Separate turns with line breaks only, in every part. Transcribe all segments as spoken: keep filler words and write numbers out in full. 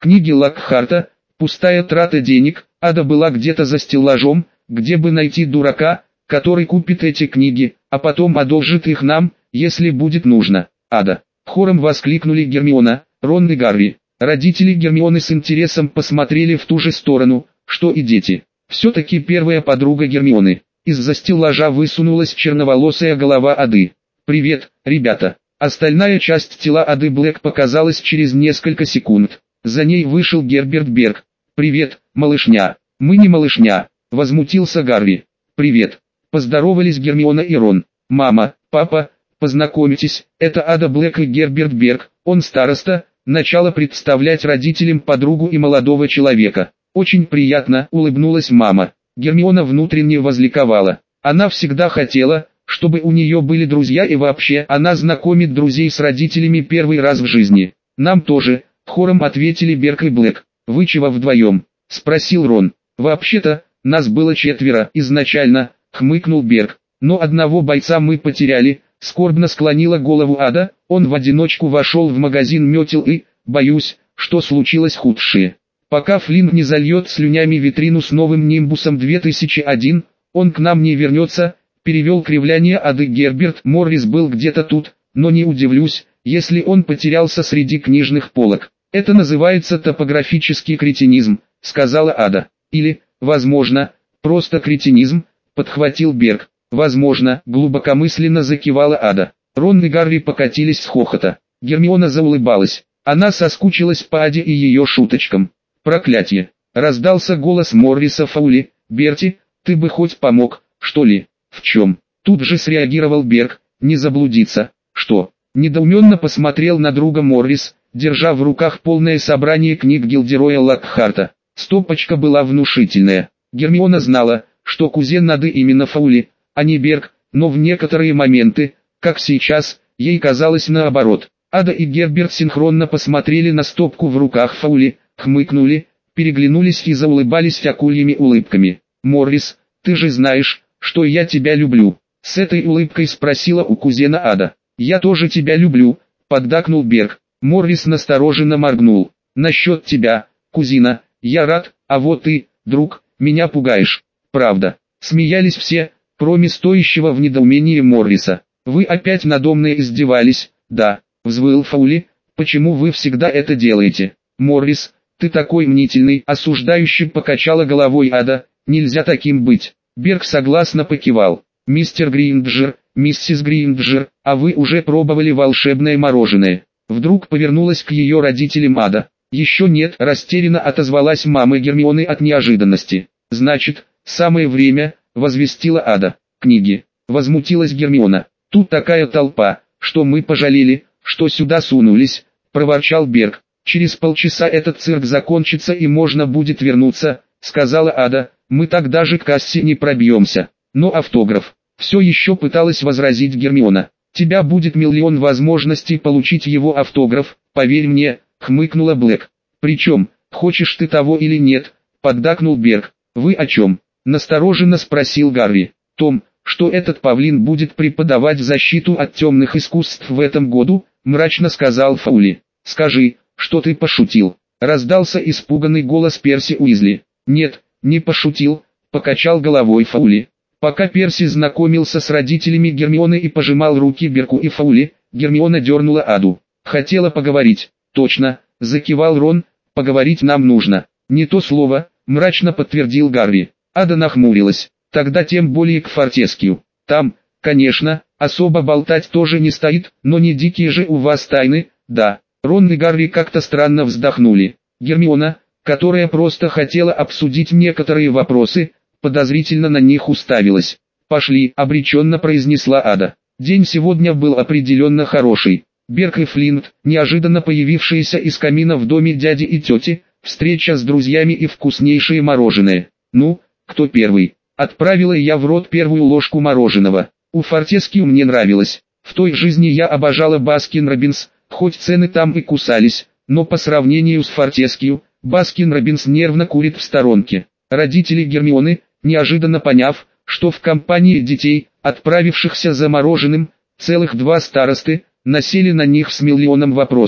Книги Локхарта, пустая трата денег. Ада была где-то за стеллажом, где бы найти дурака, который купит эти книги, а потом одолжит их нам, если будет нужно. Ада. Хором воскликнули Гермиона, Рон и Гарри. Родители Гермионы с интересом посмотрели в ту же сторону, что и дети. Все-таки первая подруга Гермионы. Из-за стеллажа высунулась черноволосая голова Ады. «Привет, ребята!» Остальная часть тела Ады Блэк показалась через несколько секунд. За ней вышел Герберт Берг. «Привет, малышня!» «Мы не малышня!» — возмутился Гарри. «Привет!» — поздоровались Гермиона и Рон. «Мама, папа, познакомьтесь, это Ада Блэк и Герберт Берг, он староста», начала представлять родителям подругу и молодого человека. «Очень приятно», — улыбнулась мама. Гермиона внутренне возликовала. Она всегда хотела, чтобы у нее были друзья, и вообще она знакомит друзей с родителями первый раз в жизни. «Нам тоже», — хором ответили Берг и Блэк. «Вы чего вдвоем?» — спросил Рон. «Вообще-то, нас было четверо изначально», — хмыкнул Берг. «Но одного бойца мы потеряли», — скорбно склонила голову Ада. «Он в одиночку вошел в магазин метел и, боюсь, что случилось худшее. Пока Флинн не зальет слюнями витрину с новым Нимбусом две тысячи один, он к нам не вернется», — перевел кривляние Ады Герберт. «Моррис был где-то тут, но не удивлюсь, если он потерялся среди книжных полок. Это называется топографический кретинизм», — сказала Ада. «Или, возможно, просто кретинизм», — подхватил Берг. «Возможно», — глубокомысленно закивала Ада. Рон и Гарри покатились с хохота. Гермиона заулыбалась. Она соскучилась по Аде и ее шуточкам. «Проклятье!» — раздался голос Морриса Фаули. «Берти, ты бы хоть помог, что ли?» «В чем?» — тут же среагировал Берг. «Не заблудиться». «Что?» — недоуменно посмотрел на друга Моррис, держа в руках полное собрание книг Гилдероя Локхарта. Стопочка была внушительная. Гермиона знала, что кузен Ады именно Фаули, а не Берг, но в некоторые моменты, как сейчас, ей казалось наоборот. Ада и Герберт синхронно посмотрели на стопку в руках Фаули, хмыкнули, переглянулись и заулыбались акульями улыбками. «Моррис, ты же знаешь, что я тебя люблю», — с этой улыбкой спросила у кузена Ада. «Я тоже тебя люблю», — поддакнул Берг. Моррис настороженно моргнул. «Насчет тебя, кузина, я рад, а вот ты, друг, меня пугаешь». «Правда». Смеялись все, кроме стоящего в недоумении Морриса. «Вы опять надо мной издевались?» «Да», — взвыл Фаули. «Почему вы всегда это делаете?» «Моррис, ты такой мнительный», — осуждающе покачала головой Ада. «Нельзя таким быть». Берг согласно покивал. «Мистер Гринджер, миссис Гринджер, а вы уже пробовали волшебное мороженое?» Вдруг повернулась к ее родителям Ада. «Еще нет», — растерянно отозвалась мама Гермионы от неожиданности. «Значит, самое время», — возвестила Ада. «Книги», — возмутилась Гермиона. «Тут такая толпа, что мы пожалели, что сюда сунулись», — проворчал Берг. «Через полчаса этот цирк закончится и можно будет вернуться», — сказала Ада. «Мы так даже к кассе не пробьемся». «Но автограф», — все еще пыталась возразить Гермиона. «Тебя будет миллион возможностей получить его автограф, поверь мне», — хмыкнула Блэк. «Причем, хочешь ты того или нет», — поддакнул Берг. «Вы о чем?» — настороженно спросил Гарри. «Том, что этот павлин будет преподавать защиту от темных искусств в этом году», — мрачно сказал Фаули. «Скажи, что ты пошутил», — раздался испуганный голос Перси Уизли. «Нет, не пошутил», — покачал головой Фаули. Пока Перси знакомился с родителями Гермионы и пожимал руки Бергу и Фаули, Гермиона дернула Аду. «Хотела поговорить». «Точно», — закивал Рон, — «поговорить нам нужно». «Не то слово», — мрачно подтвердил Гарри. Ада нахмурилась. «Тогда тем более к Фортескию. Там, конечно, особо болтать тоже не стоит, но не дикие же у вас тайны, да». Рон и Гарри как-то странно вздохнули. Гермиона, которая просто хотела обсудить некоторые вопросы, подозрительно на них уставилась. «Пошли», — обреченно произнесла Ада. День сегодня был определенно хороший. Берг и Флинт, неожиданно появившиеся из камина в доме дяди и тети, встреча с друзьями и вкуснейшее мороженое. «Ну, кто первый?» Отправила я в рот первую ложку мороженого. У Фортескью мне нравилось. В той жизни я обожала Баскин-Роббинс, хоть цены там и кусались, но по сравнению с Фортескью, Баскин-Роббинс нервно курит в сторонке. Родители Гермионы, неожиданно поняв, что в компании детей, отправившихся за мороженым, целых два старосты, насели на них с миллионом вопросов.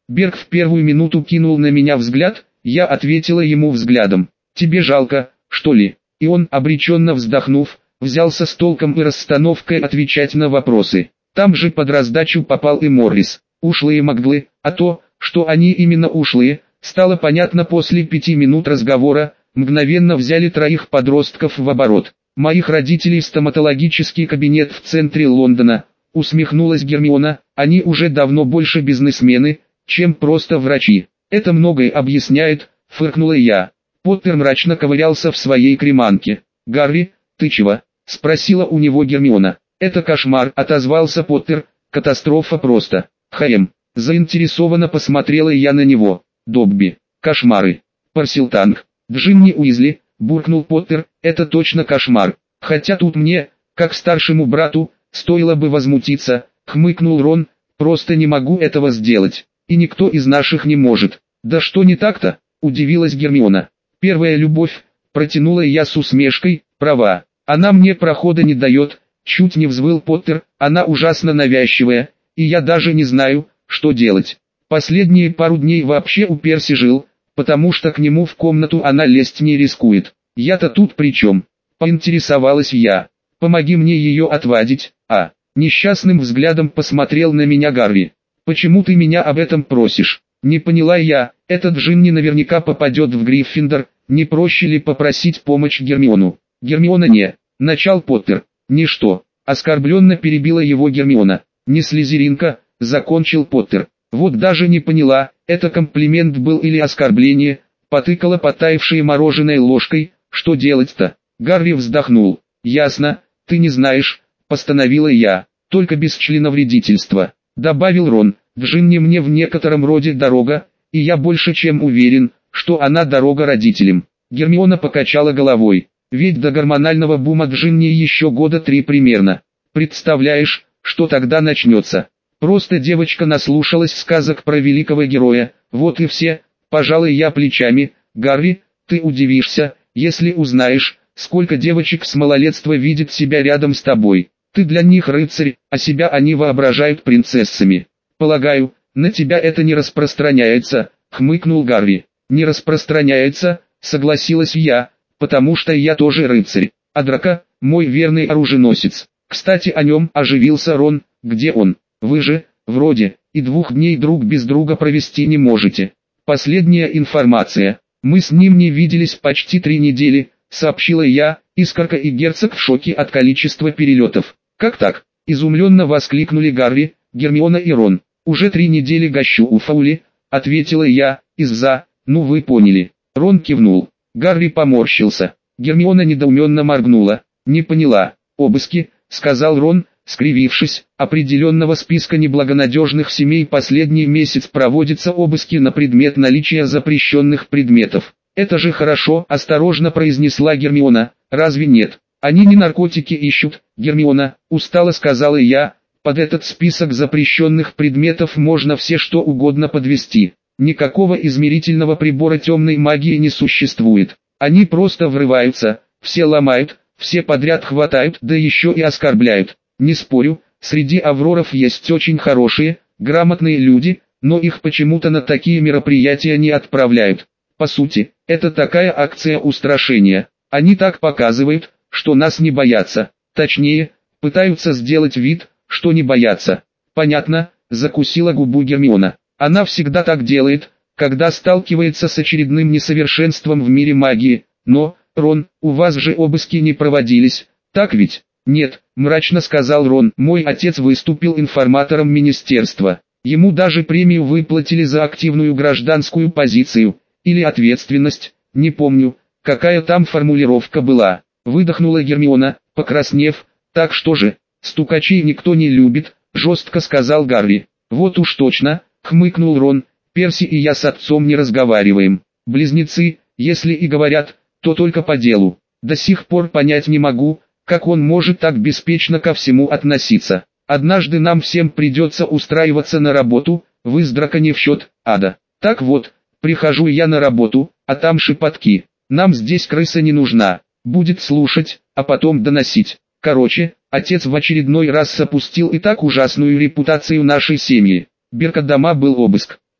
Берг в первую минуту кинул на меня взгляд, я ответила ему взглядом. «Тебе жалко, что ли?» И он, обреченно вздохнув, взялся с толком и расстановкой отвечать на вопросы. Там же под раздачу попал и Моррис. Ушлые моглы, а то, что они именно ушлые, стало понятно после пяти минут разговора, мгновенно взяли троих подростков в оборот. «Моих родителей стоматологический кабинет в центре Лондона», усмехнулась Гермиона, «они уже давно больше бизнесмены, чем просто врачи». «Это многое объясняет», фыркнула я. Поттер мрачно ковырялся в своей креманке. «Гарри, ты чего?» спросила у него Гермиона. «Это кошмар», отозвался Поттер, «катастрофа просто». «Хаем». Заинтересованно посмотрела я на него. «Добби. Кошмары. Парсилтанг. Джинни Уизли», буркнул Поттер, «это точно кошмар. Хотя тут мне, как старшему брату, стоило бы возмутиться», хмыкнул Рон, «просто не могу этого сделать. И никто из наших не может». «Да что не так-то?» удивилась Гермиона. «Первая любовь», протянула я с усмешкой, «права. Она мне прохода не дает», чуть не взвыл Поттер, «она ужасно навязчивая, и я даже не знаю, что делать. Последние пару дней вообще у Перси жил, потому что к нему в комнату она лезть не рискует. Я-то тут при чем?» Поинтересовалась я. «Помоги мне ее отвадить, а?» Несчастным взглядом посмотрел на меня Гарри. «Почему ты меня об этом просишь?» Не поняла я, этот Джинни наверняка попадет в Гриффиндор, не проще ли попросить помощь Гермиону? Гермиона не, начал Поттер. Ничто, оскорбленно перебила его Гермиона. Не слизеринка, закончил Поттер. Вот даже не поняла, это комплимент был или оскорбление, потыкала потаявшей мороженой ложкой, что делать-то? Гарри вздохнул. Ясно, ты не знаешь, постановила я, только без членовредительства, добавил Рон. Джинни мне в некотором роде дорога, и я больше чем уверен, что она дорога родителям. Гермиона покачала головой, ведь до гормонального бума Джинни еще года три примерно. Представляешь, что тогда начнется? Просто девочка наслушалась сказок про великого героя, вот и все. Пожалуй, я плечами. Гарри, ты удивишься, если узнаешь, сколько девочек с малолетства видят себя рядом с тобой. Ты для них рыцарь, а себя они воображают принцессами. «Полагаю, на тебя это не распространяется», — хмыкнул Гарри. «Не распространяется», — согласилась я, «потому что я тоже рыцарь, а Драко — мой верный оруженосец. Кстати, о нем оживился Рон, где он? Вы же, вроде, и двух дней друг без друга провести не можете. Последняя информация. Мы с ним не виделись почти три недели», — сообщила я, Искорка и Герцог в шоке от количества перелетов. «Как так?» — изумленно воскликнули Гарри, Гермиона и Рон. «Уже три недели гощу у Фаули», — ответила я, «из-за, ну вы поняли». Рон кивнул. Гарри поморщился. Гермиона недоуменно моргнула. «Не поняла». «Обыски», — сказал Рон, скривившись, «определенного списка неблагонадежных семей последний месяц проводятся обыски на предмет наличия запрещенных предметов». «Это же хорошо», — осторожно произнесла Гермиона, «разве нет?» «Они не наркотики ищут, Гермиона», — устало сказала я, «под этот список запрещенных предметов можно все что угодно подвести. Никакого измерительного прибора темной магии не существует. Они просто врываются, все ломают, все подряд хватают, да еще и оскорбляют. Не спорю, среди авроров есть очень хорошие, грамотные люди, но их почему-то на такие мероприятия не отправляют. По сути, это такая акция устрашения. Они так показывают, что нас не боятся. Точнее, пытаются сделать вид, что не боятся». «Понятно», — закусила губу Гермиона. «Она всегда так делает, когда сталкивается с очередным несовершенством в мире магии. Но, Рон, у вас же обыски не проводились, так ведь?» «Нет», — мрачно сказал Рон, «мой отец выступил информатором министерства. Ему даже премию выплатили за активную гражданскую позицию, или ответственность, не помню, какая там формулировка была». Выдохнула Гермиона, покраснев. «Так что же, стукачей никто не любит», — жестко сказал Гарри. «Вот уж точно», — хмыкнул Рон, «Перси и я с отцом не разговариваем. Близнецы, если и говорят, то только по делу. До сих пор понять не могу, как он может так беспечно ко всему относиться. Однажды нам всем придется устраиваться на работу, вы с Драко не в счет, Ада. Так вот, прихожу я на работу, а там шепотки. Нам здесь крыса не нужна, будет слушать, а потом доносить. Короче, отец в очередной раз опустил и так ужасную репутацию нашей семьи. Беркадома был обыск.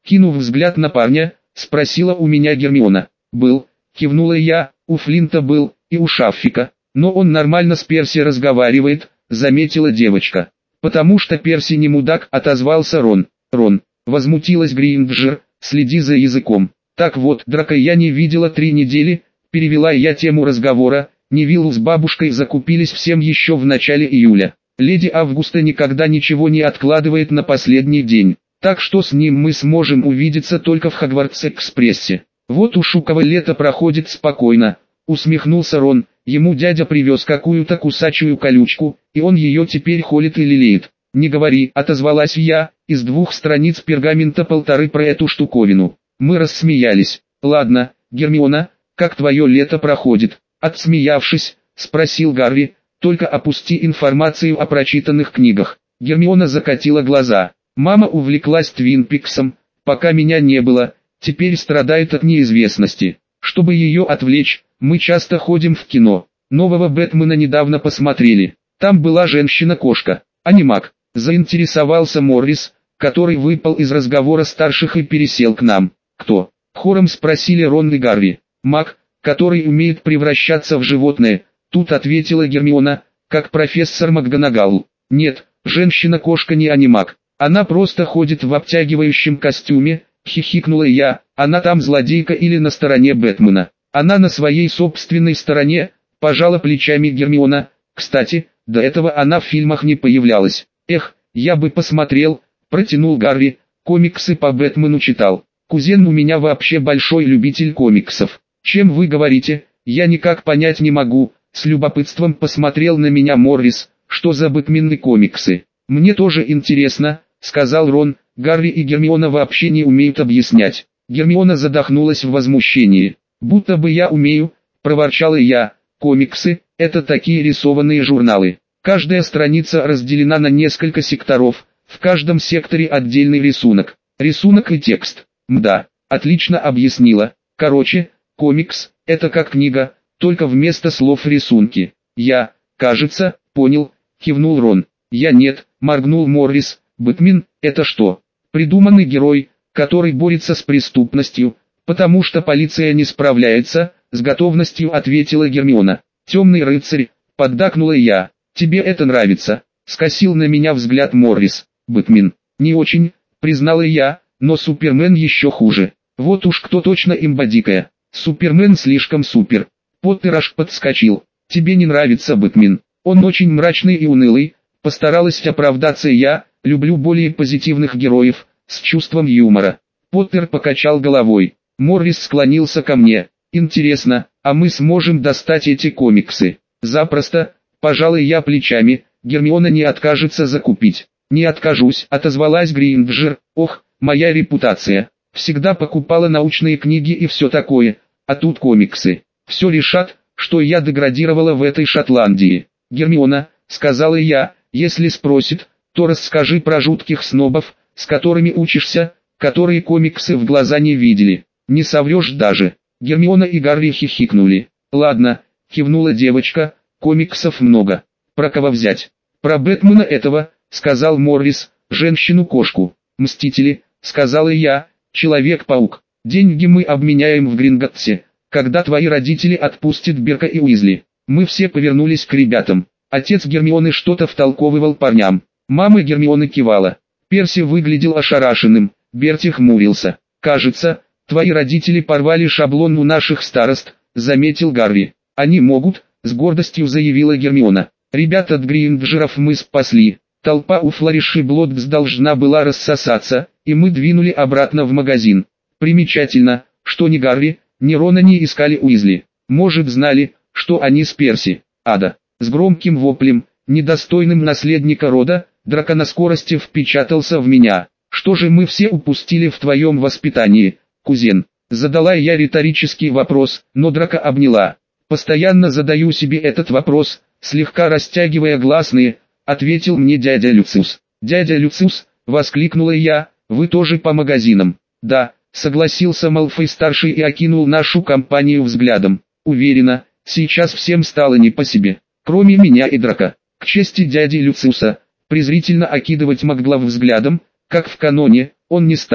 Кинув взгляд на парня, спросила у меня Гермиона. Был, кивнула я, у Флинта был, и у Шаффика. Но он нормально с Перси разговаривает, заметила девочка. Потому что Перси не мудак, отозвался Рон. Рон, возмутилась Грейнджер, следи за языком. Так вот, Драка я не видела три недели, перевела я тему разговора. Невиллу с бабушкой закупились всем еще в начале июля. Леди Августа никогда ничего не откладывает на последний день. Так что с ним мы сможем увидеться только в Хогвартс-экспрессе. Вот у Шукова лето проходит спокойно, усмехнулся Рон. Ему дядя привез какую-то кусачую колючку, и он ее теперь холит и лелеет. Не говори, отозвалась я, из двух страниц пергамента полторы про эту штуковину. Мы рассмеялись. Ладно, Гермиона, как твое лето проходит? Отсмеявшись, спросил Гарри, только опусти информацию о прочитанных книгах. Гермиона закатила глаза. Мама увлеклась Твин Пиксом, пока меня не было, теперь страдает от неизвестности. Чтобы ее отвлечь, мы часто ходим в кино. Нового Бэтмена недавно посмотрели. Там была женщина-кошка, анимак. Заинтересовался Моррис, который выпал из разговора старших и пересел к нам. Кто? Хором спросили Рон и Гарри. Маг, который умеет превращаться в животное. Тут ответила Гермиона, как профессор МакГонагал. Нет, женщина-кошка не анимак. Она просто ходит в обтягивающем костюме, хихикнула я. Она там злодейка или на стороне Бэтмена? Она на своей собственной стороне, пожала плечами Гермиона. Кстати, до этого она в фильмах не появлялась. Эх, я бы посмотрел, протянул Гарри, комиксы по Бэтмену читал. Кузен у меня вообще большой любитель комиксов. Чем вы говорите, я никак понять не могу. С любопытством посмотрел на меня Моррис, что за Бэтмены комиксы. Мне тоже интересно, сказал Рон. Гарри и Гермиона вообще не умеют объяснять. Гермиона задохнулась в возмущении. Будто бы я умею, проворчала я. Комиксы – это такие рисованные журналы. Каждая страница разделена на несколько секторов, в каждом секторе отдельный рисунок. Рисунок и текст. Мда, отлично объяснила. Короче, комикс – это как книга, только вместо слов рисунки. Я, кажется, понял, кивнул Рон. Я нет, моргнул Моррис. Бэтмен – это что? Придуманный герой, который борется с преступностью, потому что полиция не справляется, с готовностью ответила Гермиона. Темный рыцарь, поддакнула я. Тебе это нравится? Скосил на меня взгляд Моррис. Бэтмен, не очень, признала я, но Супермен еще хуже. Вот уж кто точно имбодикая. Супермен слишком супер. Поттер аж подскочил. Тебе не нравится Бэтмен? Он очень мрачный и унылый. Постаралась оправдаться я, люблю более позитивных героев, с чувством юмора. Поттер покачал головой. Моррис склонился ко мне. Интересно, а мы сможем достать эти комиксы? Запросто, пожалуй я плечами, Гермиона не откажется закупить. Не откажусь, отозвалась Грейнджер. Ох, моя репутация. Всегда покупала научные книги и все такое, а тут комиксы. Все решат, что я деградировала в этой Шотландии. Гермиона, сказала я, если спросит, то расскажи про жутких снобов, с которыми учишься, которые комиксы в глаза не видели. Не соврешь даже. Гермиона и Гарри хихикнули. Ладно, кивнула девочка, комиксов много. Про кого взять? Про Бэтмена этого, сказал Моррис, женщину-кошку. Мстители, сказала я, Человек-паук. Деньги мы обменяем в Гринготтсе, когда твои родители отпустят Берка и Уизли. Мы все повернулись к ребятам. Отец Гермионы что-то втолковывал парням. Мама Гермионы кивала. Перси выглядел ошарашенным, Берти хмурился. «Кажется, твои родители порвали шаблон у наших старост», — заметил Гарри. «Они могут», — с гордостью заявила Гермиона. «Ребят от Грейнджеров мы спасли. Толпа у Флориши Блотгс должна была рассосаться, и мы двинули обратно в магазин. Примечательно, что ни Гарри, ни Рона не искали Уизли. Может, знали, что они с Перси». Ада, с громким воплем, недостойным наследника рода, Драко на скорости впечатался в меня. «Что же мы все упустили в твоем воспитании, кузен?» Задала я риторический вопрос, но Драко обняла. «Постоянно задаю себе этот вопрос, слегка растягивая гласные», — ответил мне дядя Люциус. «Дядя Люциус», — воскликнула я, — «вы тоже по магазинам?» «Да», — согласился Малфой-старший и окинул нашу компанию взглядом. «Уверена, сейчас всем стало не по себе, кроме меня и Драко». К чести дяди Люциуса, презрительно окидывать Макглав взглядом, как в каноне, он не стал.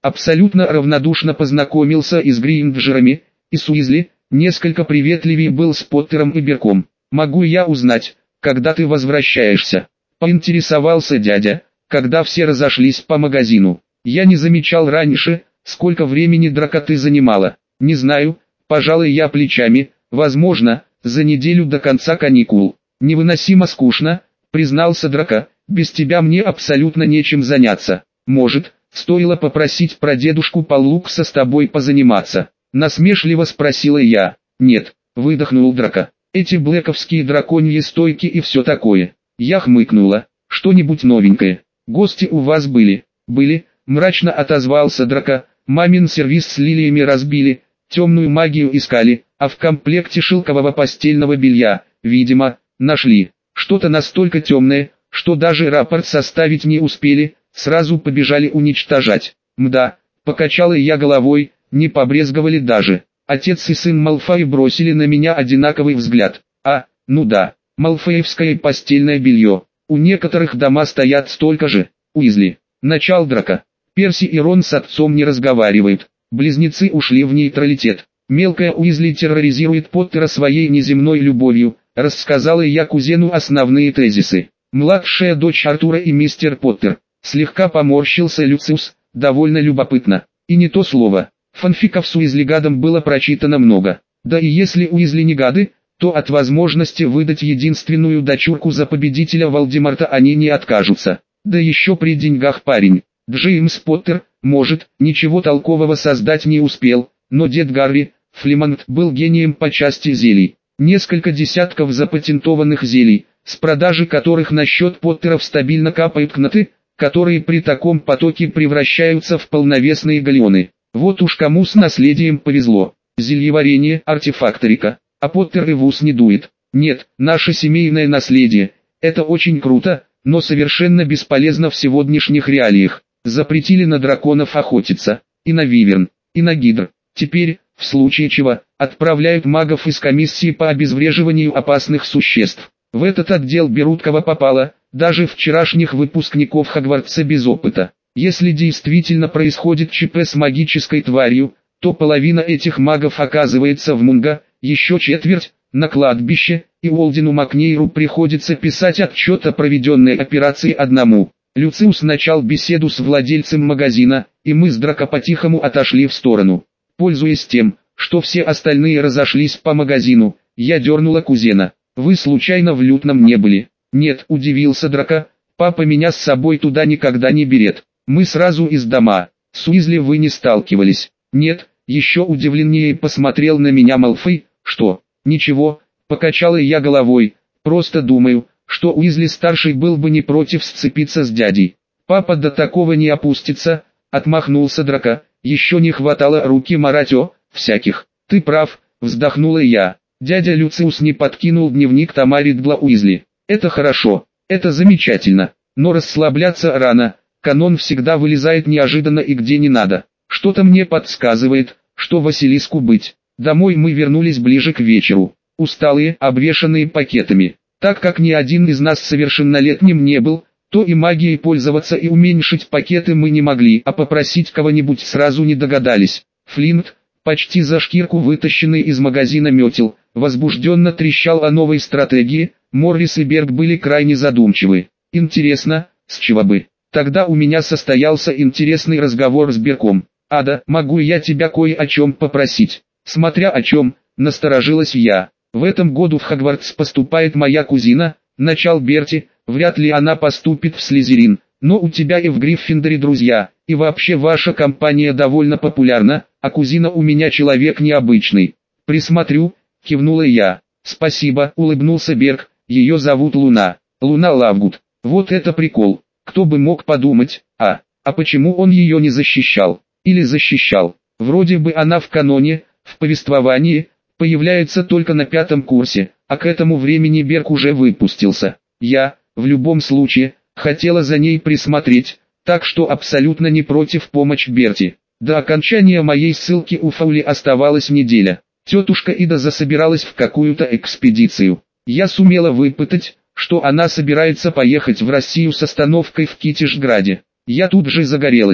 Абсолютно равнодушно познакомился и с Грейнджерами, и с Уизли, несколько приветливее был с Поттером и Берком. «Могу я узнать, когда ты возвращаешься?» — поинтересовался дядя, когда все разошлись по магазину. «Я не замечал раньше, сколько времени драка ты занимала. Не знаю, пожалуй я плечами, возможно, за неделю до конца каникул. Невыносимо скучно», — признался драка, «без тебя мне абсолютно нечем заняться. Может, стоило попросить прадедушку Паллукса с тобой позаниматься?» — насмешливо спросила я. «Нет», — выдохнул драка, «эти блэковские драконьи стойки и все такое». Я хмыкнула. «Что-нибудь новенькое? Гости у вас были?» «Были», — мрачно отозвался драка, «мамин сервиз с лилиями разбили, темную магию искали, а в комплекте шелкового постельного белья, видимо, нашли. Что-то настолько темное, что даже рапорт составить не успели, сразу побежали уничтожать». «Мда», — покачала я головой, «не побрезговали даже». Отец и сын Малфой бросили на меня одинаковый взгляд. «А, ну да, малфоевское постельное белье. У некоторых дома стоят столько же». Уизли. Начал драка. Перси и Рон с отцом не разговаривают. Близнецы ушли в нейтралитет. Мелкая Уизли терроризирует Поттера своей неземной любовью, рассказала я кузену основные тезисы. Младшая дочь Артура и мистер Поттер. Слегка поморщился Люциус, довольно любопытно. И не то слово. Фанфиков с Уизли-гадом было прочитано много. Да и если Уизли не гады, то от возможности выдать единственную дочурку за победителя Волдеморта они не откажутся. Да еще при деньгах парень. Джеймс Поттер, может, ничего толкового создать не успел, но дед Гарри, Флемонт, был гением по части зелий. Несколько десятков запатентованных зелий, с продажи которых на счет Поттеров стабильно капают кноты, которые при таком потоке превращаются в полновесные галеоны. Вот уж кому с наследием повезло. Зельеварение, артефакторика, а Поттер и в ус не дует. Нет, наше семейное наследие, это очень круто, но совершенно бесполезно в сегодняшних реалиях. Запретили на драконов охотиться, и на виверн, и на гидр. Теперь, в случае чего, отправляют магов из комиссии по обезвреживанию опасных существ. В этот отдел берут кого попало, даже вчерашних выпускников Хогвартса без опыта. Если действительно происходит ЧП с магической тварью, то половина этих магов оказывается в Мунго, еще четверть – на кладбище, и Уолдену Макнейру приходится писать отчет о проведенной операции одному. Люциус начал беседу с владельцем магазина, и мы с Драко по-тихому отошли в сторону. Пользуясь тем, что все остальные разошлись по магазину, я дернула кузена. «Вы случайно в Лютном не были?» «Нет», — удивился Драко, «папа меня с собой туда никогда не берет. Мы сразу из дома. С Уизли вы не сталкивались?» «Нет», — еще удивленнее посмотрел на меня Малфой. «Что?» «Ничего», — покачала я головой, «просто думаю, что Уизли-старший был бы не против сцепиться с дядей». «Папа до такого не опустится», — отмахнулся Драко, «еще не хватало руки марать о всяких». «Ты прав», — вздохнула я. Дядя Люциус не подкинул дневник Тома Риддла Уизли. «Это хорошо, это замечательно, но расслабляться рано, канон всегда вылезает неожиданно и где не надо. Что-то мне подсказывает, что Василиску быть». Домой мы вернулись ближе к вечеру, усталые, обвешанные пакетами. Так как ни один из нас совершеннолетним не был, то и магией пользоваться и уменьшить пакеты мы не могли, а попросить кого-нибудь сразу не догадались. Флинт, почти за шкирку вытащенный из магазина метел, возбужденно трещал о новой стратегии, Моррис и Берг были крайне задумчивы. «Интересно, с чего бы?» Тогда у меня состоялся интересный разговор с Бергом. «Ада, могу я тебя кое о чем попросить?» «Смотря о чем», насторожилась я. «В этом году в Хогвартс поступает моя кузина», начал Берти, «вряд ли она поступит в Слизерин, но у тебя и в Гриффиндоре друзья, и вообще ваша компания довольно популярна, а кузина у меня человек необычный». «Присмотрю», кивнула я. «Спасибо», улыбнулся Берг, «ее зовут Луна, Луна Лавгуд». Вот это прикол, кто бы мог подумать, а, а почему он ее не защищал, или защищал? Вроде бы она в каноне, в повествовании, появляется только на пятом курсе, а к этому времени Берг уже выпустился. Я, в любом случае, хотела за ней присмотреть, так что абсолютно не против помочь Берти. До окончания моей ссылки у Фаули оставалась неделя. Тетушка Ида засобиралась в какую-то экспедицию. Я сумела выпытать, что она собирается поехать в Россию с остановкой в Китежграде. Я тут же загорелась.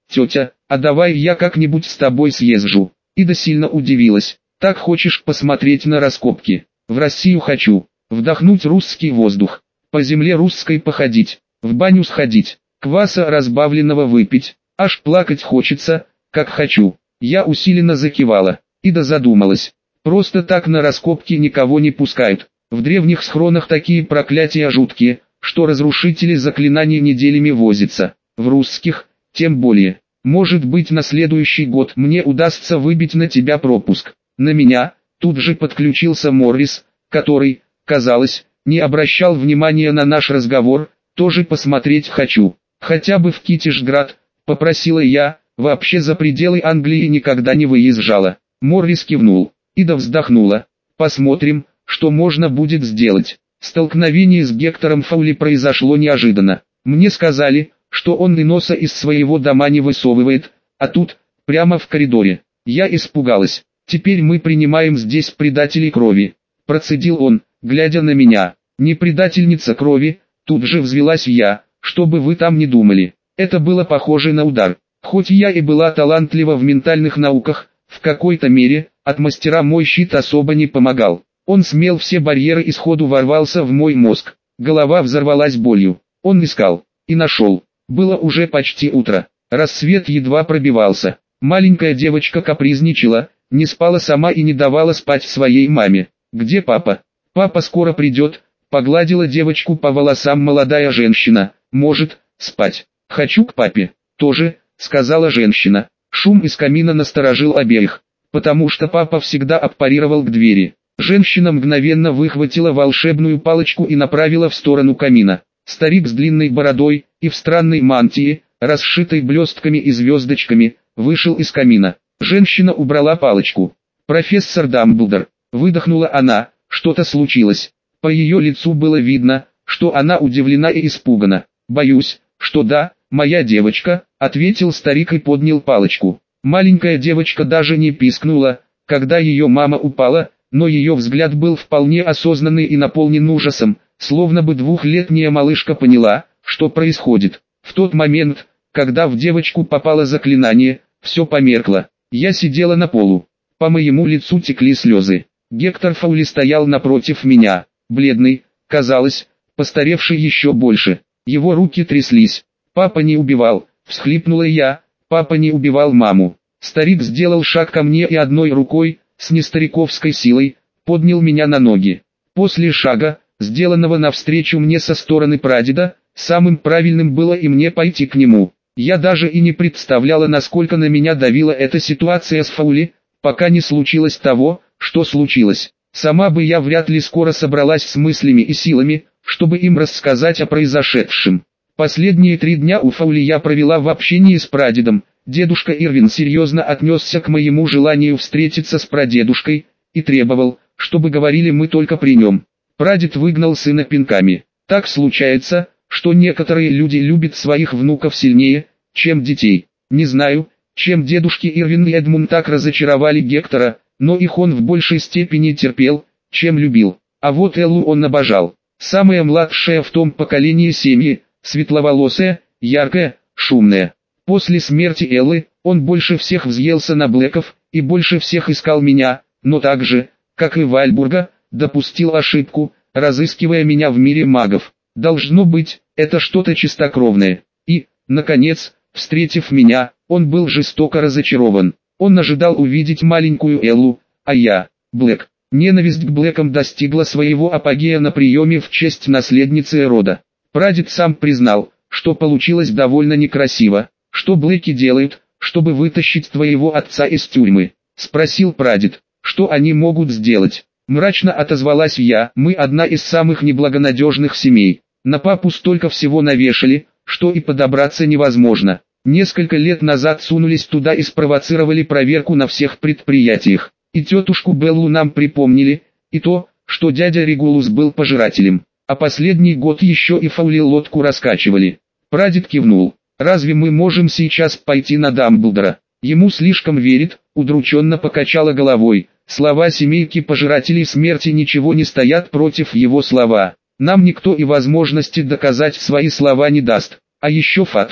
Тетя, а давай я как-нибудь с тобой съезжу. Ида сильно удивилась. Так хочешь посмотреть на раскопки? В Россию хочу. Вдохнуть русский воздух. По земле русской походить. В баню сходить. Кваса разбавленного выпить. Аж плакать хочется, как хочу. Я усиленно закивала. Ида задумалась. Просто так на раскопки никого не пускают. В древних схронах такие проклятия жуткие, что разрушители заклинаний неделями возятся. В русских, тем более. Может быть, на следующий год мне удастся выбить на тебя пропуск. На меня тут же подключился Моррис, который, казалось, не обращал внимания на наш разговор. Тоже посмотреть хочу. Хотя бы в Китежград, попросила я, вообще за пределы Англии никогда не выезжала. Моррис кивнул. Ида вздохнула. Посмотрим, что можно будет сделать. Столкновение с Гектором Фаули произошло неожиданно. Мне сказали, что он и носа из своего дома не высовывает, а тут, прямо в коридоре. Я испугалась. Теперь мы принимаем здесь предателей крови. Процедил он, глядя на меня. Не предательница крови, тут же взвилась я, чтобы вы там не думали. Это было похоже на удар. Хоть я и была талантлива в ментальных науках, в какой-то мере, от мастера мой щит особо не помогал. Он смел все барьеры и сходу ворвался в мой мозг. Голова взорвалась болью. Он искал. И нашел. Было уже почти утро. Рассвет едва пробивался. Маленькая девочка капризничала, не спала сама и не давала спать своей маме. «Где папа? Папа скоро придет», — погладила девочку по волосам молодая женщина. «Может, спать. Хочу к папе». «Тоже», — сказала женщина. Шум из камина насторожил обеих, потому что папа всегда аппарировал к двери. Женщина мгновенно выхватила волшебную палочку и направила в сторону камина. Старик с длинной бородой и в странной мантии, расшитой блестками и звездочками, вышел из камина. Женщина убрала палочку. «Профессор Дамблдор», — выдохнула она, — «что-то случилось». По ее лицу было видно, что она удивлена и испугана. «Боюсь, что да, моя девочка», — ответил старик и поднял палочку. Маленькая девочка даже не пискнула, когда ее мама упала, но ее взгляд был вполне осознанный и наполнен ужасом, словно бы двухлетняя малышка поняла, что происходит. В тот момент, когда в девочку попало заклинание, все померкло. Я сидела на полу. По моему лицу текли слезы. Гектор Фаули стоял напротив меня, бледный, казалось, постаревший еще больше. Его руки тряслись. «Папа не убивал», — всхлипнула я, — «папа не убивал маму». Старик сделал шаг ко мне и одной рукой, с нестариковской силой, поднял меня на ноги. После шага, сделанного навстречу мне со стороны прадеда, самым правильным было и мне пойти к нему. Я даже и не представляла, насколько на меня давила эта ситуация с Фаули, пока не случилось того, что случилось. Сама бы я вряд ли скоро собралась с мыслями и силами, чтобы им рассказать о произошедшем. Последние три дня у Фаули я провела в общении с прадедом. Дедушка Ирвин серьезно отнесся к моему желанию встретиться с прадедушкой и требовал, чтобы говорили мы только при нем. Прадед выгнал сына пинками. Так случается, что некоторые люди любят своих внуков сильнее, чем детей. Не знаю, чем дедушки Ирвин и Эдмунд так разочаровали Гектора, но их он в большей степени терпел, чем любил. А вот Эллу он обожал. Самая младшая в том поколении семьи, светловолосая, яркая, шумная. После смерти Эллы, он больше всех взъелся на Блэков, и больше всех искал меня, но так же, как и Вальбурга, допустил ошибку, разыскивая меня в мире магов. Должно быть, это что-то чистокровное. И, наконец, встретив меня, он был жестоко разочарован. Он ожидал увидеть маленькую Эллу, а я, Блэк. Ненависть к Блэкам достигла своего апогея на приеме в честь наследницы рода. Прадед сам признал, что получилось довольно некрасиво. «Что Блэки делают, чтобы вытащить твоего отца из тюрьмы?» — спросил прадед. «Что они могут сделать?» Мрачно отозвалась я. «Мы одна из самых неблагонадежных семей. На папу столько всего навешали, что и подобраться невозможно. Несколько лет назад сунулись туда и спровоцировали проверку на всех предприятиях. И тетушку Беллу нам припомнили, и то, что дядя Регулус был пожирателем. А последний год еще и Фаули лодку раскачивали». Прадед кивнул. «Разве мы можем сейчас пойти на Дамблдора? Ему слишком верит», — удрученно покачала головой. «Слова семейки пожирателей смерти ничего не стоят против его слова. Нам никто и возможности доказать свои слова не даст. А еще фадж,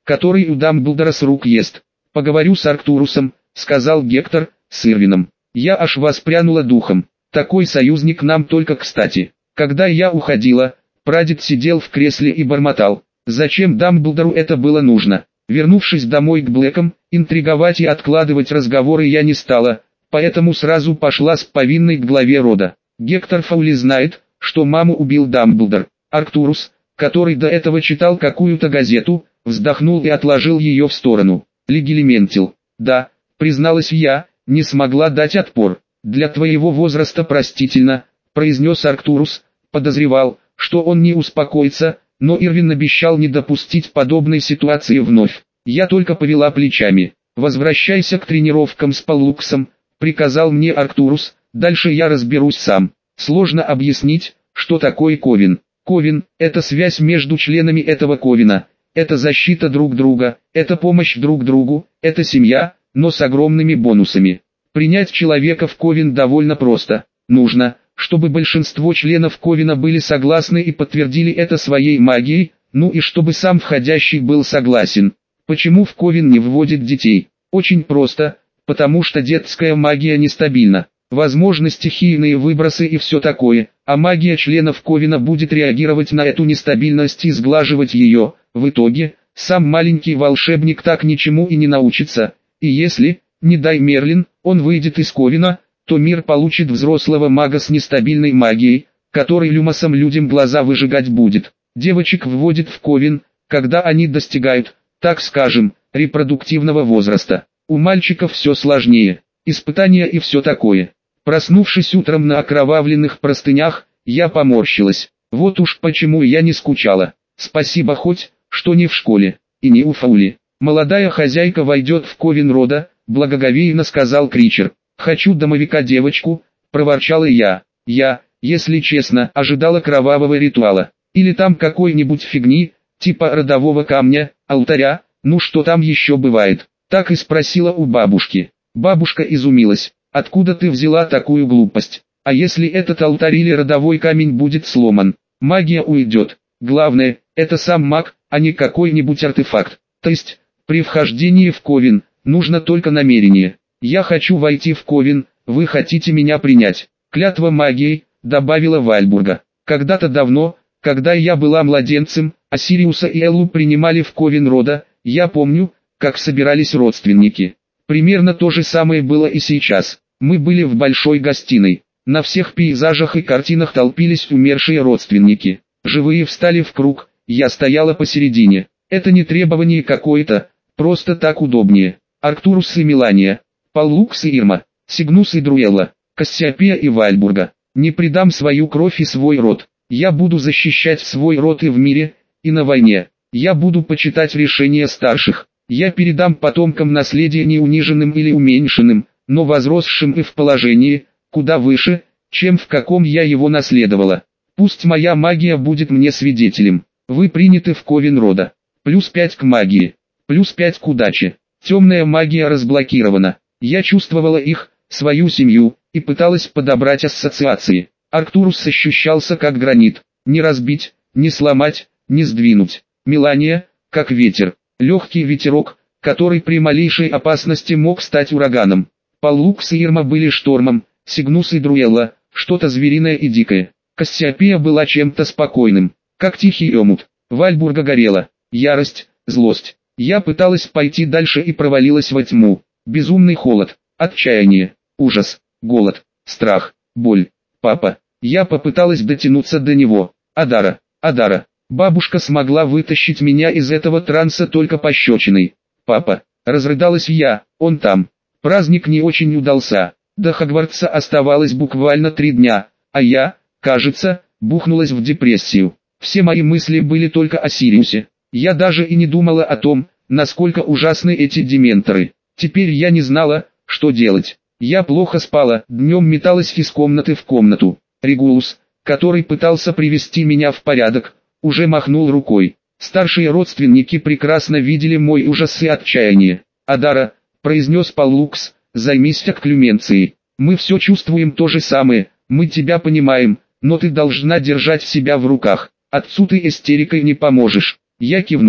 который у Дамблдора с рук ест. «Поговорю с Арктурусом», — сказал Гектор, — «с Ирвином». Я аж воспрянула духом. Такой союзник нам только кстати. Когда я уходила, прадед сидел в кресле и бормотал. Зачем Дамблдору это было нужно? Вернувшись домой к Блэкам, интриговать и откладывать разговоры я не стала, поэтому сразу пошла с повинной к главе рода. Гектор Фаули знает, что маму убил Дамблдор. Арктурус, который до этого читал какую-то газету, вздохнул и отложил ее в сторону. Легилиментил. Да, призналась я, не смогла дать отпор. Для твоего возраста простительно, произнес Арктурус, подозревал, что он не успокоится, но Ирвин обещал не допустить подобной ситуации вновь. Я только повела плечами. «Возвращайся к тренировкам с Паллуксом», — приказал мне Арктурус, «дальше я разберусь сам». Сложно объяснить, что такое ковен. Ковен — это связь между членами этого ковена, это защита друг друга, это помощь друг другу, это семья, но с огромными бонусами. Принять человека в ковен довольно просто. Нужно, чтобы большинство членов ковена были согласны и подтвердили это своей магией, ну и чтобы сам входящий был согласен. Почему в ковен не вводят детей? Очень просто, потому что детская магия нестабильна. Возможны стихийные выбросы и все такое, а магия членов ковена будет реагировать на эту нестабильность и сглаживать ее. В итоге, сам маленький волшебник так ничему и не научится, и если, не дай Мерлин, он выйдет из ковена, то мир получит взрослого мага с нестабильной магией, который люмосом людям глаза выжигать будет. Девочек вводят в ковен, когда они достигают, так скажем, репродуктивного возраста. У мальчиков все сложнее, испытания и все такое. Проснувшись утром на окровавленных простынях, я поморщилась. Вот уж почему я не скучала. Спасибо хоть, что не в школе, и не у Фаули. Молодая хозяйка войдет в ковен рода, благоговейно сказал Кричер. «Хочу домовика-девочку», — проворчала я. Я, если честно, ожидала кровавого ритуала. Или там какой-нибудь фигни, типа родового камня, алтаря, ну что там еще бывает. Так и спросила у бабушки. Бабушка изумилась. «Откуда ты взяла такую глупость? А если этот алтарь или родовой камень будет сломан? Магия уйдет. Главное, это сам маг, а не какой-нибудь артефакт. То есть, при вхождении в ковен, нужно только намерение. Я хочу войти в ковен, вы хотите меня принять. Клятва магией», — добавила Вальбурга. «Когда-то давно, когда я была младенцем, а Сириуса и Эллу принимали в ковен рода, я помню, как собирались родственники. Примерно то же самое было и сейчас. Мы были в большой гостиной. На всех пейзажах и картинах толпились умершие родственники. Живые встали в круг, я стояла посередине. Это не требование какое-то, просто так удобнее. Арктурус и Мелания, Паллукс и Ирма, Сигнус и Друэлла, Кассиопея и Вальбурга. Не предам свою кровь и свой род. Я буду защищать свой род и в мире, и на войне. Я буду почитать решения старших. Я передам потомкам наследие не униженным или уменьшенным, но возросшим и в положении, куда выше, чем в каком я его наследовала. Пусть моя магия будет мне свидетелем. Вы приняты в ковен рода. Плюс пять к магии. Плюс пять к удаче. Темная магия разблокирована. Я чувствовала их, свою семью, и пыталась подобрать ассоциации. Арктурус ощущался как гранит. Не разбить, не сломать, не сдвинуть. Мелания, как ветер. Легкий ветерок, который при малейшей опасности мог стать ураганом. Паллукс и Ирма были штормом, Сигнус и Друэлла, что-то звериное и дикое. Кассиопея была чем-то спокойным, как тихий омут. Вальбурга горела. Ярость, злость. Я пыталась пойти дальше и провалилась во тьму. Безумный холод, отчаяние, ужас, голод, страх, боль. Папа. Я попыталась дотянуться до него. Адара, Адара. Бабушка смогла вытащить меня из этого транса только пощечиной. «Папа», — разрыдалась я, — «он там». Праздник не очень удался. До Хогвартса оставалось буквально три дня, а я, кажется, бухнулась в депрессию. Все мои мысли были только о Сириусе. Я даже и не думала о том, насколько ужасны эти дементоры. Теперь я не знала, что делать. Я плохо спала, днем металась из комнаты в комнату. Регулус, который пытался привести меня в порядок, уже махнул рукой. Старшие родственники прекрасно видели мой ужас и отчаяние. «Адара», — произнес Паллукс, — «займись акклюменцией. Мы все чувствуем то же самое, мы тебя понимаем, но ты должна держать себя в руках. Отцу ты истерикой не поможешь». Я кивнула.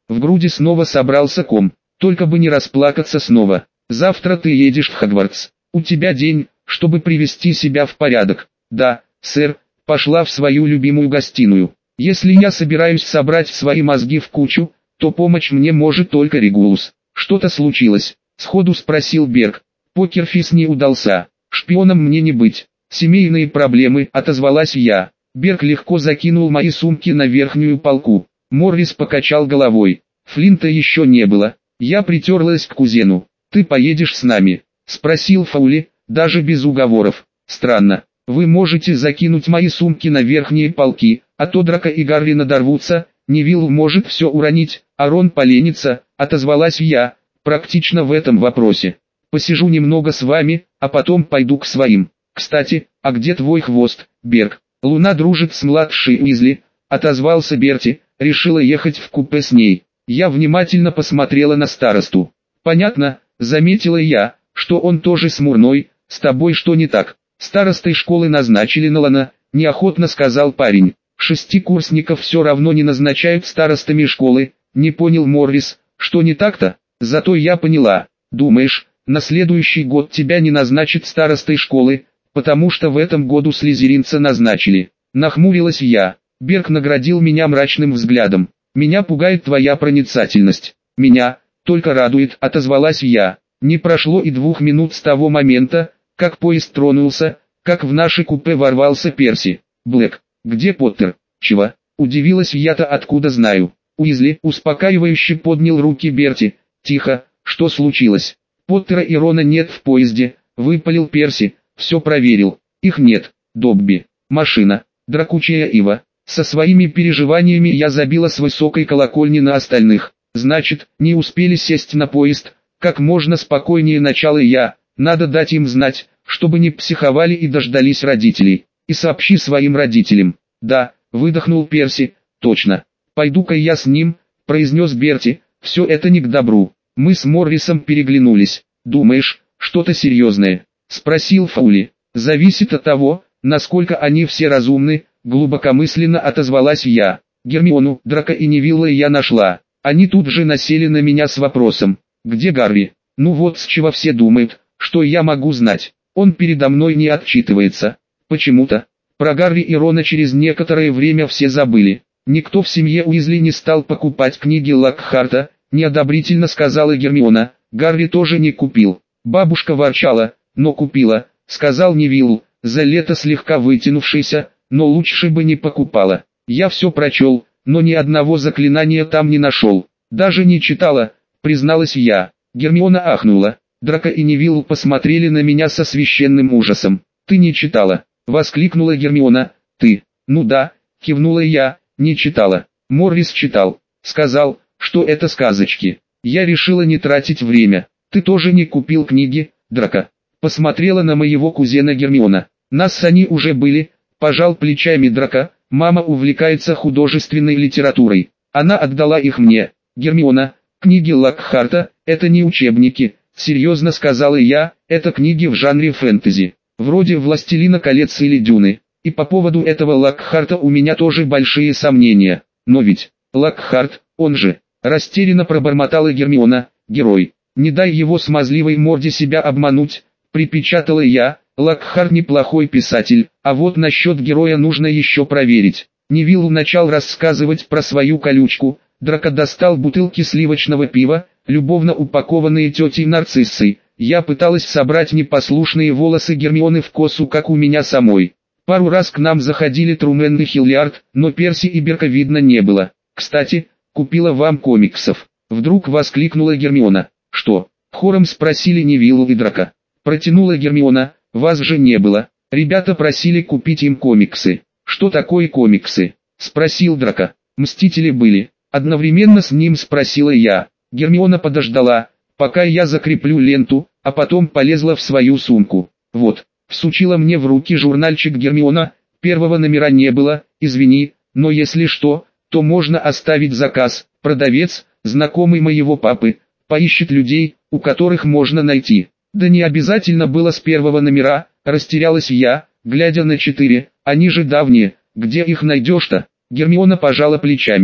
В груди снова собрался ком. Только бы не расплакаться снова. Завтра ты едешь в Хогвартс. У тебя день, чтобы привести себя в порядок. Да, сэр, пошла в свою любимую гостиную. Если я собираюсь собрать свои мозги в кучу, то помочь мне может только Регулус. Что-то случилось? Сходу спросил Берг. Покерфейс не удался. Шпионом мне не быть. Семейные проблемы, отозвалась я. Берг легко закинул мои сумки на верхнюю полку. Моррис покачал головой. Флинта еще не было. Я притерлась к кузену. Ты поедешь с нами? Спросил Фаули, даже без уговоров. Странно. Вы можете закинуть мои сумки на верхние полки, а то Драко и Гарри надорвутся, Невилл может все уронить, а Рон поленится, отозвалась я, практично в этом вопросе. Посижу немного с вами, а потом пойду к своим. Кстати, а где твой хвост, Берг? Луна дружит с младшей Уизли, отозвался Берти, решила ехать в купе с ней. Я внимательно посмотрела на старосту. Понятно, заметила я, что он тоже смурной, с тобой что не так? Старостой школы назначили Нолана, неохотно сказал парень. Шестикурсников все равно не назначают старостами школы, не понял Моррис, что не так-то? Зато я поняла. Думаешь, на следующий год тебя не назначат старостой школы, потому что в этом году слизеринца назначили. Нахмурилась я. Берг наградил меня мрачным взглядом. Меня пугает твоя проницательность. Меня только радует, отозвалась я. Не прошло и двух минут с того момента, как поезд тронулся, как в наше купе ворвался Перси. Блэк, где Поттер? Чего? Удивилась я-то, откуда знаю. Уизли успокаивающе поднял руки Берти. Тихо, что случилось? Поттера и Рона нет в поезде, выпалил Перси. Все проверил. Их нет. Добби. Машина. Дракучая ива. Со своими переживаниями я забила с высокой колокольни на остальных. Значит, не успели сесть на поезд. Как можно спокойнее начала я. Надо дать им знать, чтобы не психовали и дождались родителей. И сообщи своим родителям. Да, выдохнул Перси. Точно. Пойду-ка я с ним, произнес Берти. Все это не к добру. Мы с Моррисом переглянулись. Думаешь, что-то серьезное? Спросил Фаули. Зависит от того, насколько они все разумны, глубокомысленно отозвалась я. Гермиону, Драко и Невилла я нашла. Они тут же насели на меня с вопросом. Где Гарри? Ну вот с чего все думают, что я могу знать. Он передо мной не отчитывается. Почему-то. Про Гарри и Рона через некоторое время все забыли. Никто в семье Уизли не стал покупать книги Локхарта, неодобрительно сказала Гермиона. Гарри тоже не купил. Бабушка ворчала, но купила, сказал Невилл, за лето слегка вытянувшийся, но лучше бы не покупала. Я все прочел, но ни одного заклинания там не нашел. Даже не читала, призналась я. Гермиона ахнула. Драко и Невилл посмотрели на меня со священным ужасом. «Ты не читала?» — воскликнула Гермиона. «Ты?» «Ну да», — кивнула я, — «не читала». Моррис читал. Сказал, что это сказочки. Я решила не тратить время. «Ты тоже не купил книги, Драко?» Посмотрела на моего кузена Гермиона. «Нас они уже были», — пожал плечами Драко. «Мама увлекается художественной литературой. Она отдала их мне». «Гермиона, книги Локхарта — это не учебники», — серьезно сказала я, — «это книги в жанре фэнтези. Вроде «Властелина колец» или «Дюны». И по поводу этого Локхарта у меня тоже большие сомнения. Но ведь, Локхарт, он же, растерянно пробормотала Гермиона, герой. Не дай его смазливой морде себя обмануть, припечатала я. Локхарт неплохой писатель, а вот насчет героя нужно еще проверить. Невилл начал рассказывать про свою колючку. Драко достал бутылки сливочного пива, любовно упакованные тетей Нарциссой. Я пыталась собрать непослушные волосы Гермионы в косу, как у меня самой. Пару раз к нам заходили Трумен и Хиллиард, но Перси и Берка видно не было. Кстати, купила вам комиксов. Вдруг воскликнула Гермиона. Что? Хором спросили Невилл и Драко. Протянула Гермиона. Вас же не было. Ребята просили купить им комиксы. Что такое комиксы? Спросил Драко. Мстители были. Одновременно с ним спросила я. Гермиона подождала, пока я закреплю ленту, а потом полезла в свою сумку. Вот, всучила мне в руки журнальчик Гермиона. Первого номера не было, извини, но если что, то можно оставить заказ. Продавец, знакомый моего папы, поищет людей, у которых можно найти. Да не обязательно было с первого номера, растерялась я, глядя на четыре, они же давние, где их найдешь-то? Гермиона пожала плечами.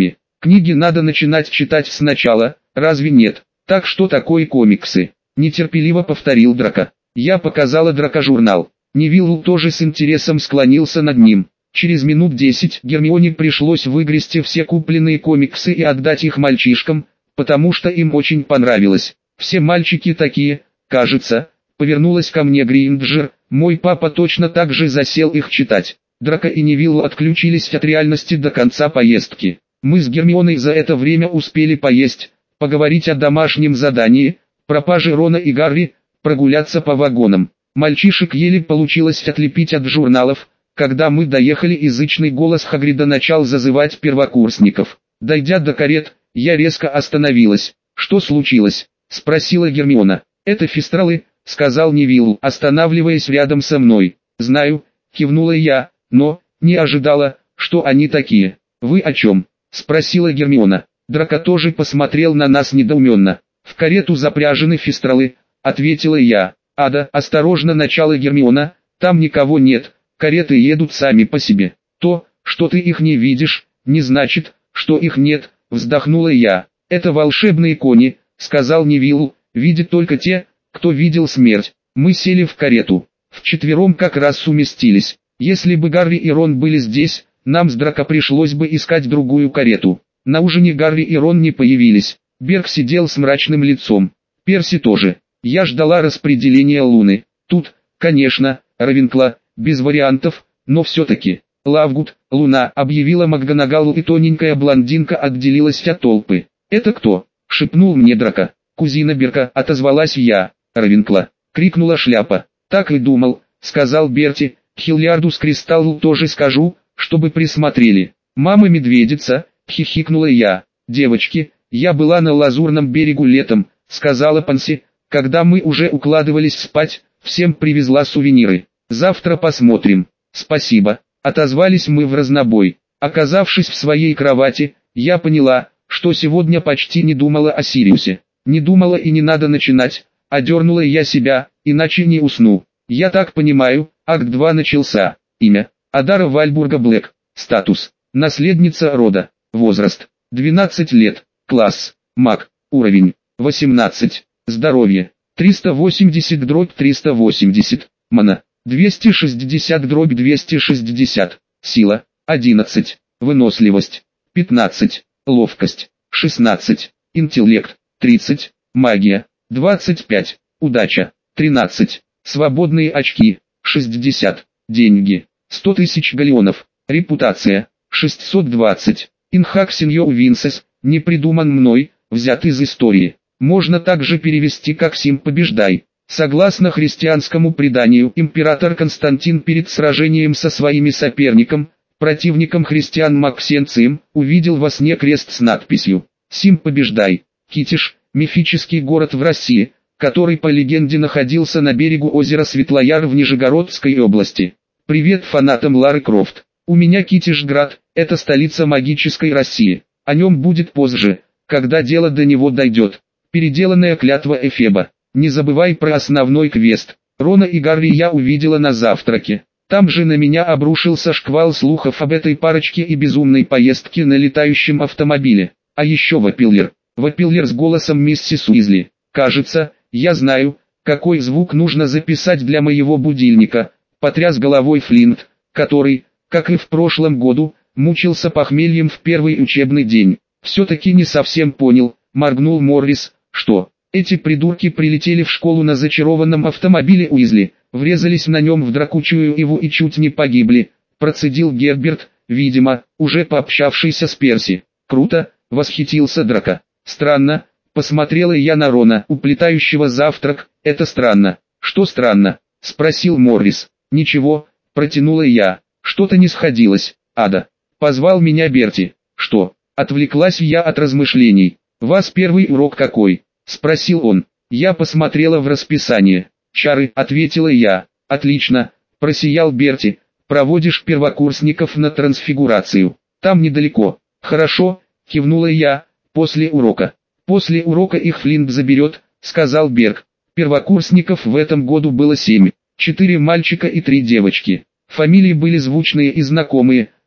Книги надо начинать читать сначала, разве нет? Так что такое комиксы? Нетерпеливо повторил Драко. Я показала Драко журнал. Невилл тоже с интересом склонился над ним. Через минут десять Гермионе пришлось выгрести все купленные комиксы и отдать их мальчишкам, потому что им очень понравилось. Все мальчики такие, кажется. Повернулась ко мне Грейнджер, мой папа точно так же засел их читать. Драко и Невилл отключились от реальности до конца поездки. Мы с Гермионой за это время успели поесть, поговорить о домашнем задании, пропаже Рона и Гарри, прогуляться по вагонам. Мальчишек еле получилось отлепить от журналов. Когда мы доехали, язычный голос Хагрида начал зазывать первокурсников. Дойдя до карет, я резко остановилась. «Что случилось?» – спросила Гермиона. «Это фистралы», – сказал Невилл, останавливаясь рядом со мной. «Знаю», – кивнула я, – «но, не ожидала, что они такие». «Вы о чем?» – спросила Гермиона. Драко тоже посмотрел на нас недоуменно. «В карету запряжены фистралы», – ответила я. «Ада, осторожно!» – начала Гермиона, – «там никого нет, кареты едут сами по себе». «То, что ты их не видишь, не значит, что их нет», – вздохнула я. «Это волшебные кони», – сказал Невилл, – «видят только те, кто видел смерть». Мы сели в карету. Вчетвером как раз уместились. Если бы Гарри и Рон были здесь, нам с Драко пришлось бы искать другую карету. На ужине Гарри и Рон не появились. Берг сидел с мрачным лицом. Перси тоже. Я ждала распределения Луны. Тут, конечно, Равенкла, без вариантов, но все-таки. «Лавгуд, Луна», объявила МакГонагал, и тоненькая блондинка отделилась от толпы. «Это кто?» — шепнул мне Драко. «Кузина Берка», — отозвалась я. «Равенкла», — крикнула Шляпа. «Так и думал», — сказал Берти. «Хильярдус Кристаллу тоже скажу, чтобы присмотрели». «Мама-медведица», — хихикнула я. «Девочки, я была на Лазурном берегу летом», — сказала Панси. «Когда мы уже укладывались спать, всем привезла сувениры. Завтра посмотрим». «Спасибо», — отозвались мы в разнобой. Оказавшись в своей кровати, я поняла, что сегодня почти не думала о Сириусе. Не думала и не надо начинать, одернула я себя, иначе не усну. Я так понимаю, акт два начался. Имя: Адара Вальбурга Блэк. Статус: наследница рода. Возраст: двенадцать лет. Класс: маг. Уровень: восемнадцать. Здоровье: триста восемьдесят дробь триста восемьдесят. Мана: двести шестьдесят дробь двести шестьдесят. Сила: одиннадцать. Выносливость: пятнадцать. Ловкость: шестнадцать. Интеллект: тридцать. Магия: двадцать пять. Удача: тринадцать. Свободные очки: шестьдесят. Деньги: сто тысяч галеонов. Репутация: шестьсот двадцать. Инхак Синьо Винсес, не придуман мной, взят из истории. Можно также перевести как «Сим побеждай». Согласно христианскому преданию, император Константин перед сражением со своими соперником, противником христиан Максенцием, увидел во сне крест с надписью «Сим побеждай». Китиш – мифический город в России, который по легенде находился на берегу озера Светлояр в Нижегородской области. Привет фанатам Лары Крофт. У меня Китишград, это столица магической России. О нем будет позже, когда дело до него дойдет. Переделанная клятва Эфеба. Не забывай про основной квест. Рона и Гарри я увидела на завтраке. Там же на меня обрушился шквал слухов об этой парочке и безумной поездке на летающем автомобиле. А еще Вапиллер. Вапиллер с голосом миссис Уизли. Кажется, я знаю, какой звук нужно записать для моего будильника. Потряс головой Флинт, который, как и в прошлом году, мучился похмельем в первый учебный день. Все-таки не совсем понял, моргнул Моррис, что эти придурки прилетели в школу на зачарованном автомобиле Уизли, врезались на нем в дракучую иву и чуть не погибли, процедил Герберт, видимо, уже пообщавшийся с Перси. Круто, восхитился Драко. Странно, посмотрела я на Рона, уплетающего завтрак. Это странно. Что странно? Спросил Моррис. Ничего, протянула я. Что-то не сходилось. Ада. Позвал меня Берти. Что? Отвлеклась я от размышлений. Вас первый урок какой? Спросил он. Я посмотрела в расписание. Чары, ответила я. Отлично, просиял Берти. Проводишь первокурсников на трансфигурацию. Там недалеко. Хорошо, кивнула я. После урока. После урока их Флинт заберет, сказал Берг. Первокурсников в этом году было семь. Четыре мальчика и три девочки. Фамилии были звучные и знакомые.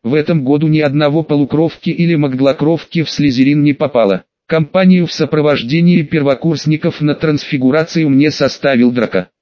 В этом году ни одного полукровки или маглокровки в Слизерин не попало. Компанию в сопровождении первокурсников на трансфигурацию мне составил Драко.